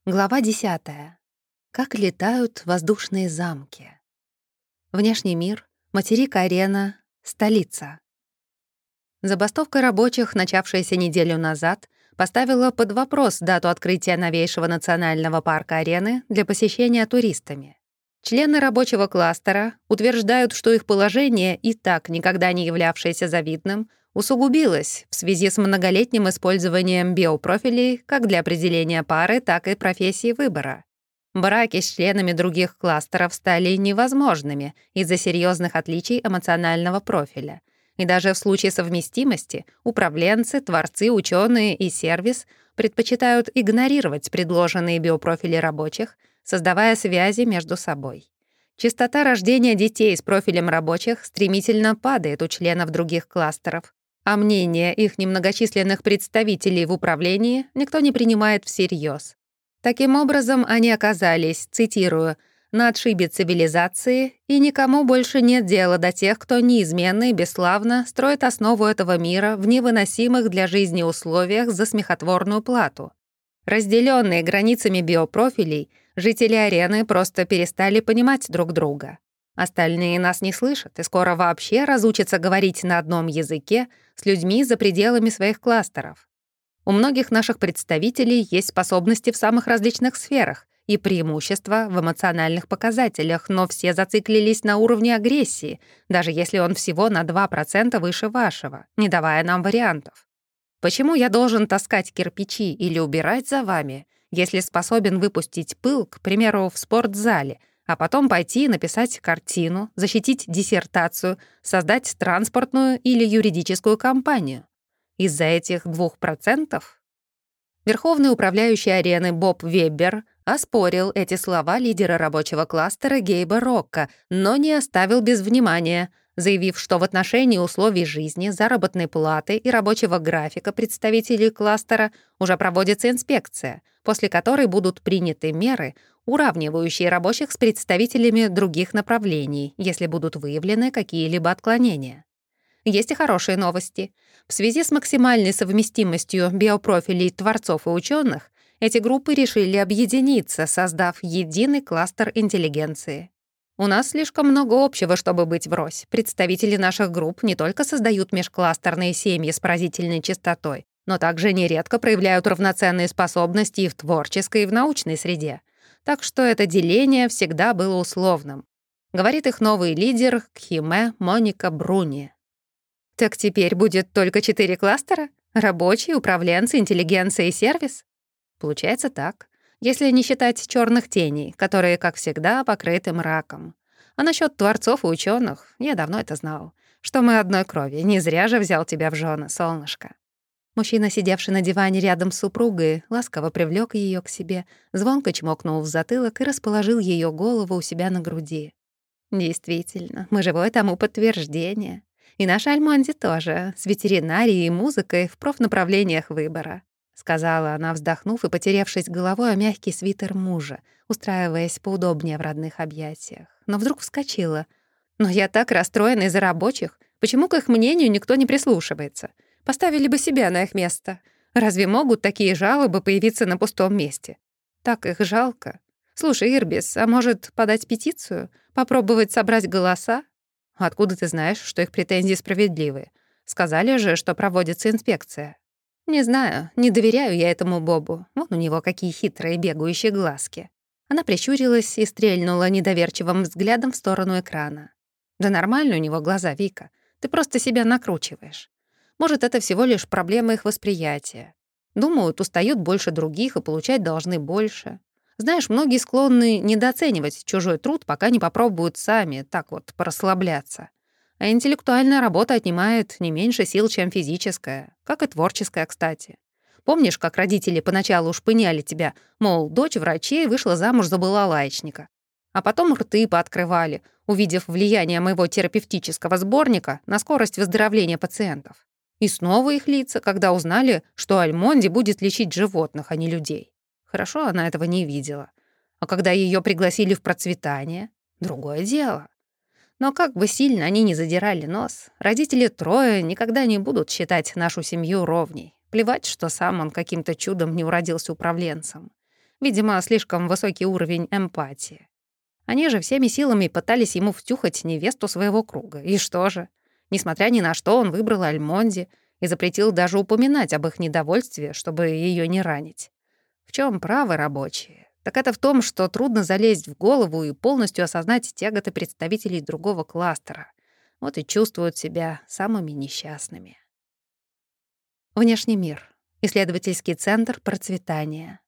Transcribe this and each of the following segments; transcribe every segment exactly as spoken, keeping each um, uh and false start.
Глава десятая. Как летают воздушные замки. Внешний мир, материк-арена, столица. Забастовка рабочих, начавшаяся неделю назад, поставила под вопрос дату открытия новейшего национального парка арены для посещения туристами. Члены рабочего кластера утверждают, что их положение, и так никогда не являвшееся завидным, усугубилось в связи с многолетним использованием биопрофилей как для определения пары, так и профессии выбора. Браки с членами других кластеров стали невозможными из-за серьезных отличий эмоционального профиля. И даже в случае совместимости управленцы, творцы, ученые и сервис предпочитают игнорировать предложенные биопрофили рабочих, создавая связи между собой. Частота рождения детей с профилем рабочих стремительно падает у членов других кластеров, а мнение их немногочисленных представителей в управлении никто не принимает всерьез. Таким образом, они оказались, цитирую, «на отшибе цивилизации, и никому больше нет дела до тех, кто неизменно и бесславно строит основу этого мира в невыносимых для жизни условиях за смехотворную плату». Разделенные границами биопрофилей, жители арены просто перестали понимать друг друга. Остальные нас не слышат и скоро вообще разучатся говорить на одном языке с людьми за пределами своих кластеров. У многих наших представителей есть способности в самых различных сферах и преимущества в эмоциональных показателях, но все зациклились на уровне агрессии, даже если он всего на два процента выше вашего, не давая нам вариантов. Почему я должен таскать кирпичи или убирать за вами, если способен выпустить пыл, к примеру, в спортзале, а потом пойти написать картину, защитить диссертацию, создать транспортную или юридическую компанию? Из-за этих двух процентов? Верховный управляющий арены Боб Веббер оспорил эти слова лидера рабочего кластера Гейба Рокка, но не оставил без внимания, заявив, что в отношении условий жизни, заработной платы и рабочего графика представителей кластера уже проводится инспекция, после которой будут приняты меры, уравнивающие рабочих с представителями других направлений, если будут выявлены какие-либо отклонения. Есть и хорошие новости. В связи с максимальной совместимостью биопрофилей творцов и ученых, эти группы решили объединиться, создав единый кластер интеллигенции. У нас слишком много общего, чтобы быть врозь. Представители наших групп не только создают межкластерные семьи с поразительной частотой, но также нередко проявляют равноценные способности и в творческой, и в научной среде. Так что это деление всегда было условным. Говорит их новый лидер Кхиме Моника Бруни. Так теперь будет только четыре кластера? Рабочие, управленцы, интеллигенция и сервис? Получается так, если не считать черных теней, которые, как всегда, покрыты мраком. А насчет творцов и ученых я давно это знал, что мы одной крови, не зря же взял тебя в жены, солнышко. Мужчина, сидевший на диване рядом с супругой, ласково привлек ее к себе, звонко чмокнул в затылок и расположил ее голову у себя на груди. Действительно, мы живое тому подтверждение. И наша Альмонди тоже, с ветеринарией и музыкой в профнаправлениях выбора», — сказала она, вздохнув и потеревшись головой о мягкий свитер мужа, устраиваясь поудобнее в родных объятиях. Но вдруг вскочила. «Но я так расстроена из-за рабочих. Почему к их мнению никто не прислушивается? Поставили бы себя на их место. Разве могут такие жалобы появиться на пустом месте? Так их жалко. Слушай, Ирбис, а может, подать петицию? Попробовать собрать голоса? Откуда ты знаешь, что их претензии справедливые? Сказали же, что проводится инспекция. Не знаю, не доверяю я этому Бобу. Вон у него какие хитрые бегающие глазки. Она прищурилась и стрельнула недоверчивым взглядом в сторону экрана. Да нормально у него глаза, Вика. Ты просто себя накручиваешь. Может, это всего лишь проблема их восприятия. Думают, устают больше других и получать должны больше. Знаешь, многие склонны недооценивать чужой труд, пока не попробуют сами так вот порасслабляться. А интеллектуальная работа отнимает не меньше сил, чем физическая, как и творческая, кстати. Помнишь, как родители поначалу шпыняли тебя, мол, дочь врачей вышла замуж за балалайчника, а потом рты пооткрывали, увидев влияние моего терапевтического сборника на скорость выздоровления пациентов. И снова их лица, когда узнали, что Альмонди будет лечить животных, а не людей. Хорошо, она этого не видела. А когда ее пригласили в процветание, другое дело. Но как бы сильно они ни задирали нос, родители Троя никогда не будут считать нашу семью ровней. Плевать, что сам он каким-то чудом не уродился управленцем. Видимо, слишком высокий уровень эмпатии. Они же всеми силами пытались ему втюхать невесту своего круга. И что же? Несмотря ни на что, он выбрал Альмонди и запретил даже упоминать об их недовольстве, чтобы ее не ранить. В чем правы рабочие? Так это в том, что трудно залезть в голову и полностью осознать тяготы представителей другого кластера. Вот и чувствуют себя самыми несчастными. Внешний мир. Исследовательский центр процветания.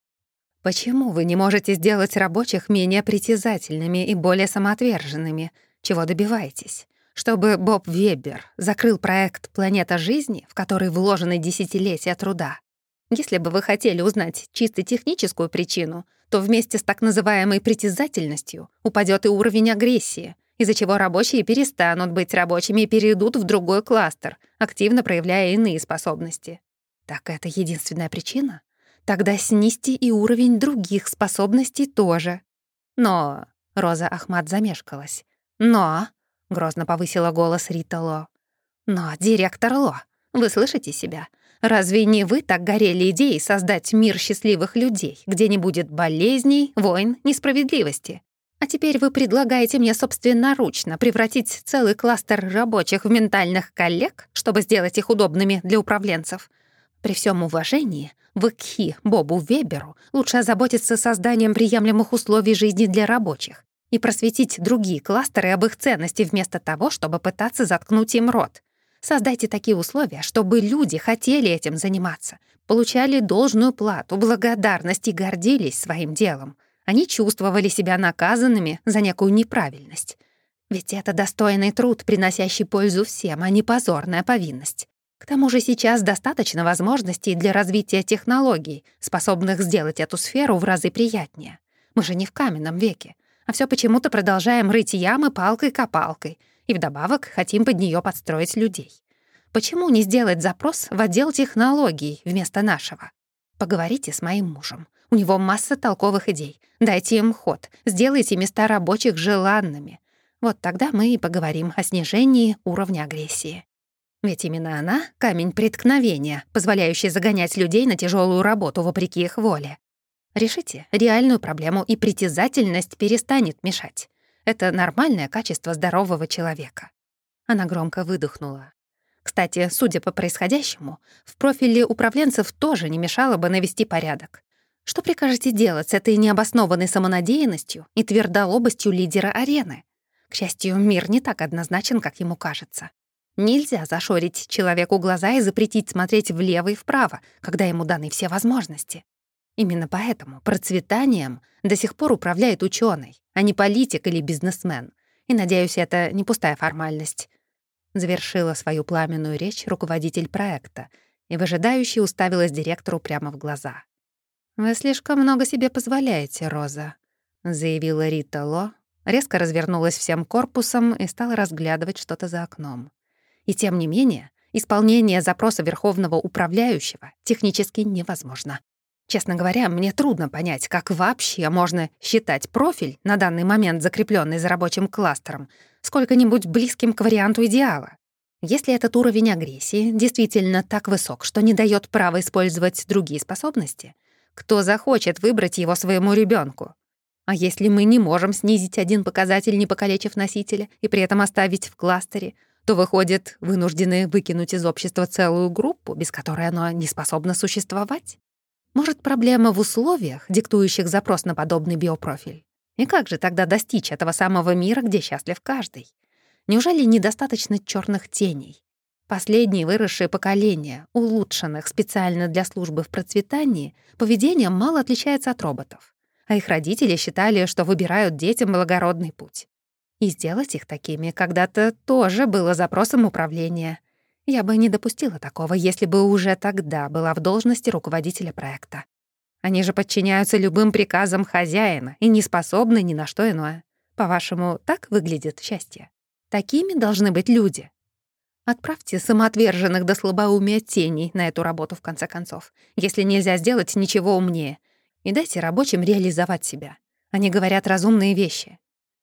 Почему вы не можете сделать рабочих менее притязательными и более самоотверженными? Чего добиваетесь? Чтобы Боб Вебер закрыл проект «Планета жизни», в который вложены десятилетия труда? Если бы вы хотели узнать чисто техническую причину, то вместе с так называемой притязательностью упадет и уровень агрессии, из-за чего рабочие перестанут быть рабочими и перейдут в другой кластер, активно проявляя иные способности. Так это единственная причина? Тогда снизьте и уровень других способностей тоже. Но... Роза Ахмад замешкалась. Но... Грозно повысила голос Рита Ло. Но, директор Ло, вы слышите себя? Разве не вы так горели идеей создать мир счастливых людей, где не будет болезней, войн, несправедливости? А теперь вы предлагаете мне собственноручно превратить целый кластер рабочих в ментальных коллег, чтобы сделать их удобными для управленцев? При всем уважении, в КХИ Бобу Веберу лучше озаботиться созданием приемлемых условий жизни для рабочих и просветить другие кластеры об их ценности вместо того, чтобы пытаться заткнуть им рот. Создайте такие условия, чтобы люди хотели этим заниматься, получали должную плату, благодарность и гордились своим делом. Они чувствовали себя наказанными за некую неправильность. Ведь это достойный труд, приносящий пользу всем, а не позорная повинность. К тому же сейчас достаточно возможностей для развития технологий, способных сделать эту сферу в разы приятнее. Мы же не в каменном веке, а все почему-то продолжаем рыть ямы палкой-копалкой и вдобавок хотим под нее подстроить людей. Почему не сделать запрос в отдел технологий вместо нашего? Поговорите с моим мужем. У него масса толковых идей. Дайте им ход, сделайте места рабочих желанными. Вот тогда мы и поговорим о снижении уровня агрессии. Ведь именно она — камень преткновения, позволяющий загонять людей на тяжелую работу вопреки их воле. Решите реальную проблему, и притязательность перестанет мешать. Это нормальное качество здорового человека. Она громко выдохнула. Кстати, судя по происходящему, в профиле управленцев тоже не мешало бы навести порядок. Что прикажете делать с этой необоснованной самонадеянностью и твердолобостью лидера арены? К счастью, мир не так однозначен, как ему кажется. Нельзя зашорить человеку глаза и запретить смотреть влево и вправо, когда ему даны все возможности. Именно поэтому процветанием до сих пор управляет ученый, а не политик или бизнесмен. И, надеюсь, это не пустая формальность. Завершила свою пламенную речь руководитель проекта и выжидающе уставилась директору прямо в глаза. «Вы слишком много себе позволяете, Роза», — заявила Рита Ло, резко развернулась всем корпусом и стала разглядывать что-то за окном. И тем не менее, исполнение запроса верховного управляющего технически невозможно. Честно говоря, мне трудно понять, как вообще можно считать профиль, на данный момент закрепленный за рабочим кластером, сколько-нибудь близким к варианту идеала. Если этот уровень агрессии действительно так высок, что не дает права использовать другие способности, кто захочет выбрать его своему ребенку? А если мы не можем снизить один показатель, не покалечив носителя, и при этом оставить в кластере, то, выходит, вынуждены выкинуть из общества целую группу, без которой оно не способно существовать? Может, проблема в условиях, диктующих запрос на подобный биопрофиль? И как же тогда достичь этого самого мира, где счастлив каждый? Неужели недостаточно черных теней? Последние выросшие поколения, улучшенных специально для службы в процветании, поведением мало отличается от роботов. А их родители считали, что выбирают детям благородный путь. И сделать их такими когда-то тоже было запросом управления. Я бы не допустила такого, если бы уже тогда была в должности руководителя проекта. Они же подчиняются любым приказам хозяина и не способны ни на что иное. По-вашему, так выглядит счастье? Такими должны быть люди. Отправьте самоотверженных до слабоумия теней на эту работу, в конце концов, если нельзя сделать ничего умнее, и дайте рабочим реализовать себя. Они говорят разумные вещи.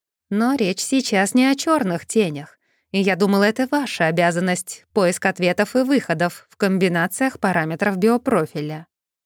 Но речь сейчас не о черных тенях, и я думала, это ваша обязанность — поиск ответов и выходов в комбинациях параметров биопрофиля.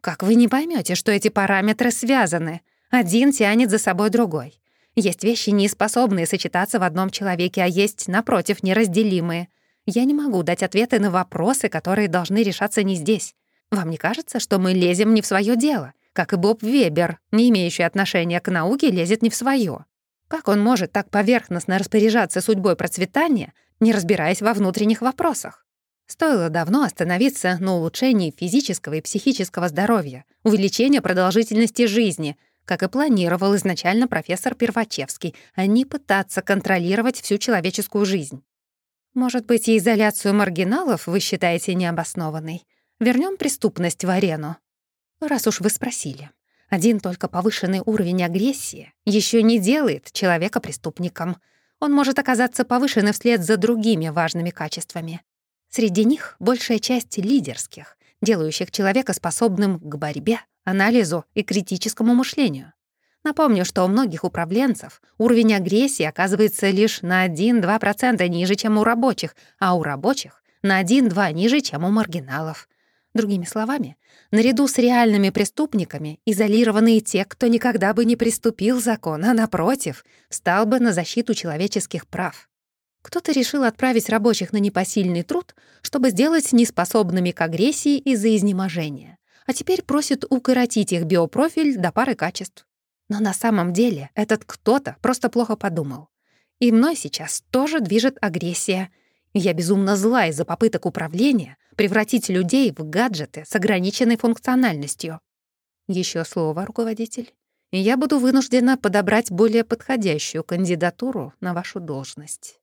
Как вы не поймете, что эти параметры связаны? Один тянет за собой другой. Есть вещи, не способные сочетаться в одном человеке, а есть, напротив, неразделимые. Я не могу дать ответы на вопросы, которые должны решаться не здесь. Вам не кажется, что мы лезем не в свое дело? Как и Боб Вебер, не имеющий отношения к науке, лезет не в свое. Как он может так поверхностно распоряжаться судьбой процветания, не разбираясь во внутренних вопросах? Стоило давно остановиться на улучшении физического и психического здоровья, увеличении продолжительности жизни, как и планировал изначально профессор Первачевский, а не пытаться контролировать всю человеческую жизнь. Может быть, и изоляцию маргиналов вы считаете необоснованной? Вернем преступность в арену. Раз уж вы спросили. Один только повышенный уровень агрессии еще не делает человека преступником. Он может оказаться повышенным вслед за другими важными качествами. Среди них большая часть лидерских, делающих человека способным к борьбе, анализу и критическому мышлению. Напомню, что у многих управленцев уровень агрессии оказывается лишь на один-два процента ниже, чем у рабочих, а у рабочих — на один-два ниже, чем у маргиналов. Другими словами, наряду с реальными преступниками изолированы и те, кто никогда бы не приступил закон, а, напротив, встал бы на защиту человеческих прав. Кто-то решил отправить рабочих на непосильный труд, чтобы сделать неспособными к агрессии из-за изнеможения, а теперь просит укоротить их биопрофиль до пары качеств. Но на самом деле этот кто-то просто плохо подумал. И мной сейчас тоже движет агрессия. Я безумно зла из-за попыток управления превратить людей в гаджеты с ограниченной функциональностью. Еще слово, руководитель, и я буду вынуждена подобрать более подходящую кандидатуру на вашу должность.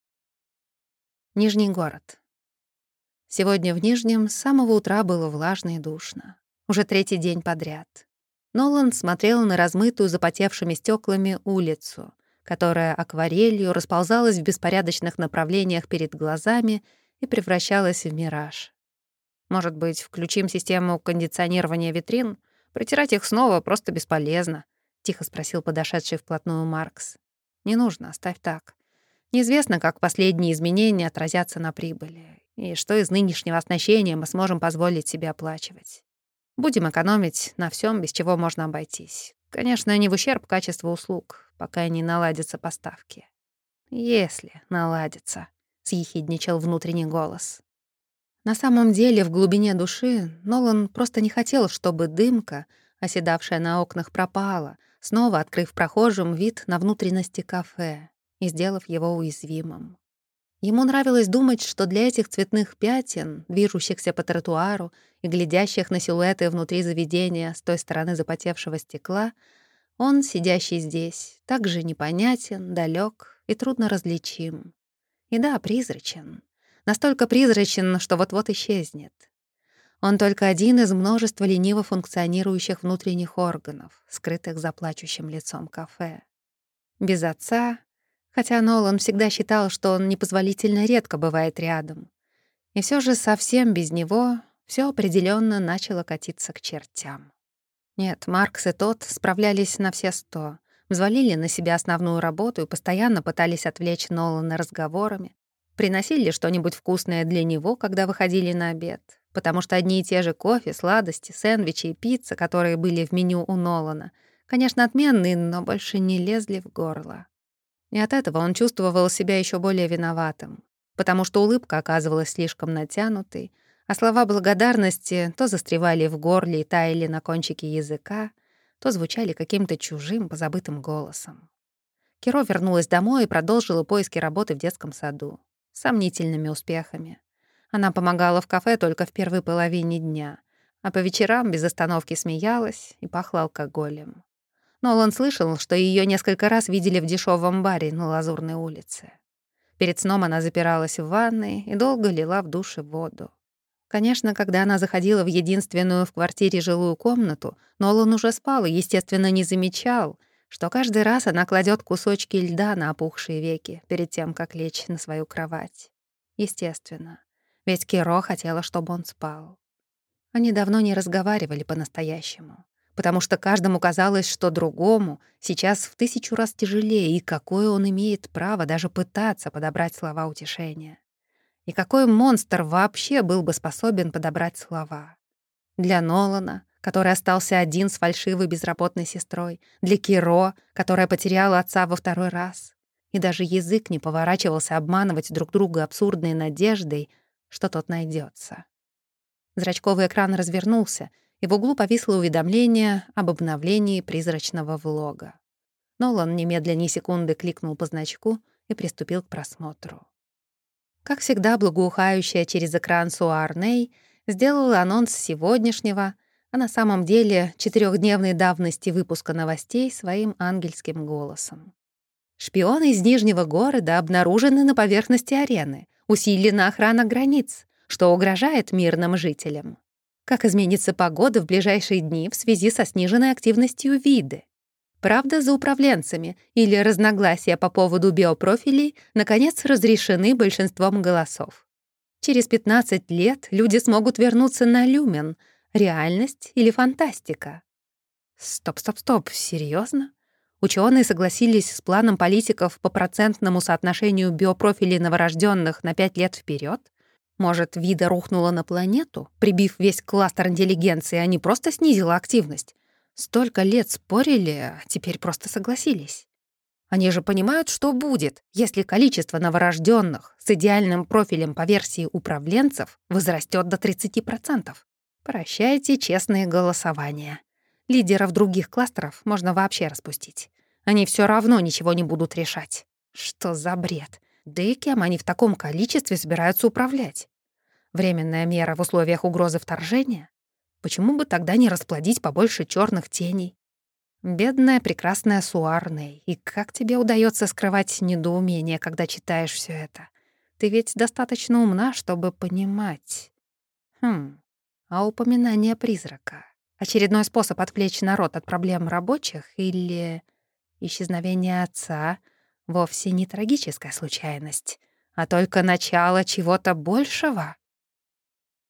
Нижний город. Сегодня в Нижнем с самого утра было влажно и душно. Уже третий день подряд. Нолан смотрел на размытую запотевшими стеклами улицу, которая акварелью расползалась в беспорядочных направлениях перед глазами и превращалась в мираж. Может быть, включим систему кондиционирования витрин? Протирать их снова просто бесполезно, — тихо спросил подошедший вплотную Маркс. Не нужно, оставь так. Неизвестно, как последние изменения отразятся на прибыли, и что из нынешнего оснащения мы сможем позволить себе оплачивать. Будем экономить на всем, без чего можно обойтись. Конечно, не в ущерб качеству услуг, пока не наладятся поставки. Если наладятся, — съехидничал внутренний голос. На самом деле, в глубине души Нолан просто не хотел, чтобы дымка, оседавшая на окнах, пропала, снова открыв прохожим вид на внутренности кафе и сделав его уязвимым. Ему нравилось думать, что для этих цветных пятен, движущихся по тротуару и глядящих на силуэты внутри заведения с той стороны запотевшего стекла, он, сидящий здесь, также непонятен, далек и трудно различим. И да, призрачен. Настолько призрачен, что вот-вот исчезнет. Он только один из множества лениво функционирующих внутренних органов, скрытых за плачущим лицом кафе. Без отца, хотя Нолан всегда считал, что он непозволительно редко бывает рядом. И все же совсем без него все определенно начало катиться к чертям. Нет, Маркс и тот справлялись на все сто, взвалили на себя основную работу и постоянно пытались отвлечь Нолана разговорами, приносили что-нибудь вкусное для него, когда выходили на обед, потому что одни и те же кофе, сладости, сэндвичи и пицца, которые были в меню у Нолана, конечно, отменные, но больше не лезли в горло. И от этого он чувствовал себя еще более виноватым, потому что улыбка оказывалась слишком натянутой, а слова благодарности то застревали в горле и таяли на кончике языка, то звучали каким-то чужим, позабытым голосом. Киро вернулась домой и продолжила поиски работы в детском саду. С сомнительными успехами. Она помогала в кафе только в первой половине дня, а по вечерам без остановки смеялась и пахла алкоголем. Нолан слышал, что ее несколько раз видели в дешевом баре на Лазурной улице. Перед сном она запиралась в ванной и долго лила в душе воду. Конечно, когда она заходила в единственную в квартире жилую комнату, Нолан уже спал и, естественно, не замечал, что каждый раз она кладет кусочки льда на опухшие веки перед тем, как лечь на свою кровать. Естественно, ведь Киро хотела, чтобы он спал. Они давно не разговаривали по-настоящему, потому что каждому казалось, что другому сейчас в тысячу раз тяжелее, и какое он имеет право даже пытаться подобрать слова утешения. И какой монстр вообще был бы способен подобрать слова? Для Нолана, который остался один с фальшивой безработной сестрой, для Киро, которая потеряла отца во второй раз. И даже язык не поворачивался обманывать друг друга абсурдной надеждой, что тот найдется. Зрачковый экран развернулся, и в углу повисло уведомление об обновлении призрачного влога. Нолан немедленно ни секунды кликнул по значку и приступил к просмотру. Как всегда, благоухающая через экран Суарней сделала анонс сегодняшнего, а на самом деле четырехдневной давности выпуска новостей своим ангельским голосом. Шпионы из Нижнего города обнаружены на поверхности арены. Усилена охрана границ, что угрожает мирным жителям. Как изменится погода в ближайшие дни в связи со сниженной активностью виды? Правда, за управленцами или разногласия по поводу биопрофилей наконец разрешены большинством голосов. Через пятнадцать лет люди смогут вернуться на Люмен. Реальность или фантастика? Стоп, стоп, стоп, серьезно? Ученые согласились с планом политиков по процентному соотношению биопрофилей новорожденных на пять лет вперед? Может, вида рухнула на планету, прибив весь кластер интеллигенции, а не просто снизила активность? Столько лет спорили, а теперь просто согласились. Они же понимают, что будет, если количество новорожденных с идеальным профилем по версии управленцев возрастет до тридцати процентов. Прощайте честные голосования. Лидеров других кластеров можно вообще распустить. Они все равно ничего не будут решать. Что за бред? Да и кем они в таком количестве собираются управлять? Временная мера в условиях угрозы вторжения? Почему бы тогда не расплодить побольше черных теней? Бедная прекрасная Суарней, и как тебе удается скрывать недоумение, когда читаешь все это? Ты ведь достаточно умна, чтобы понимать. Хм, а упоминание призрака? Очередной способ отвлечь народ от проблем рабочих или исчезновение отца вовсе не трагическая случайность, а только начало чего-то большего?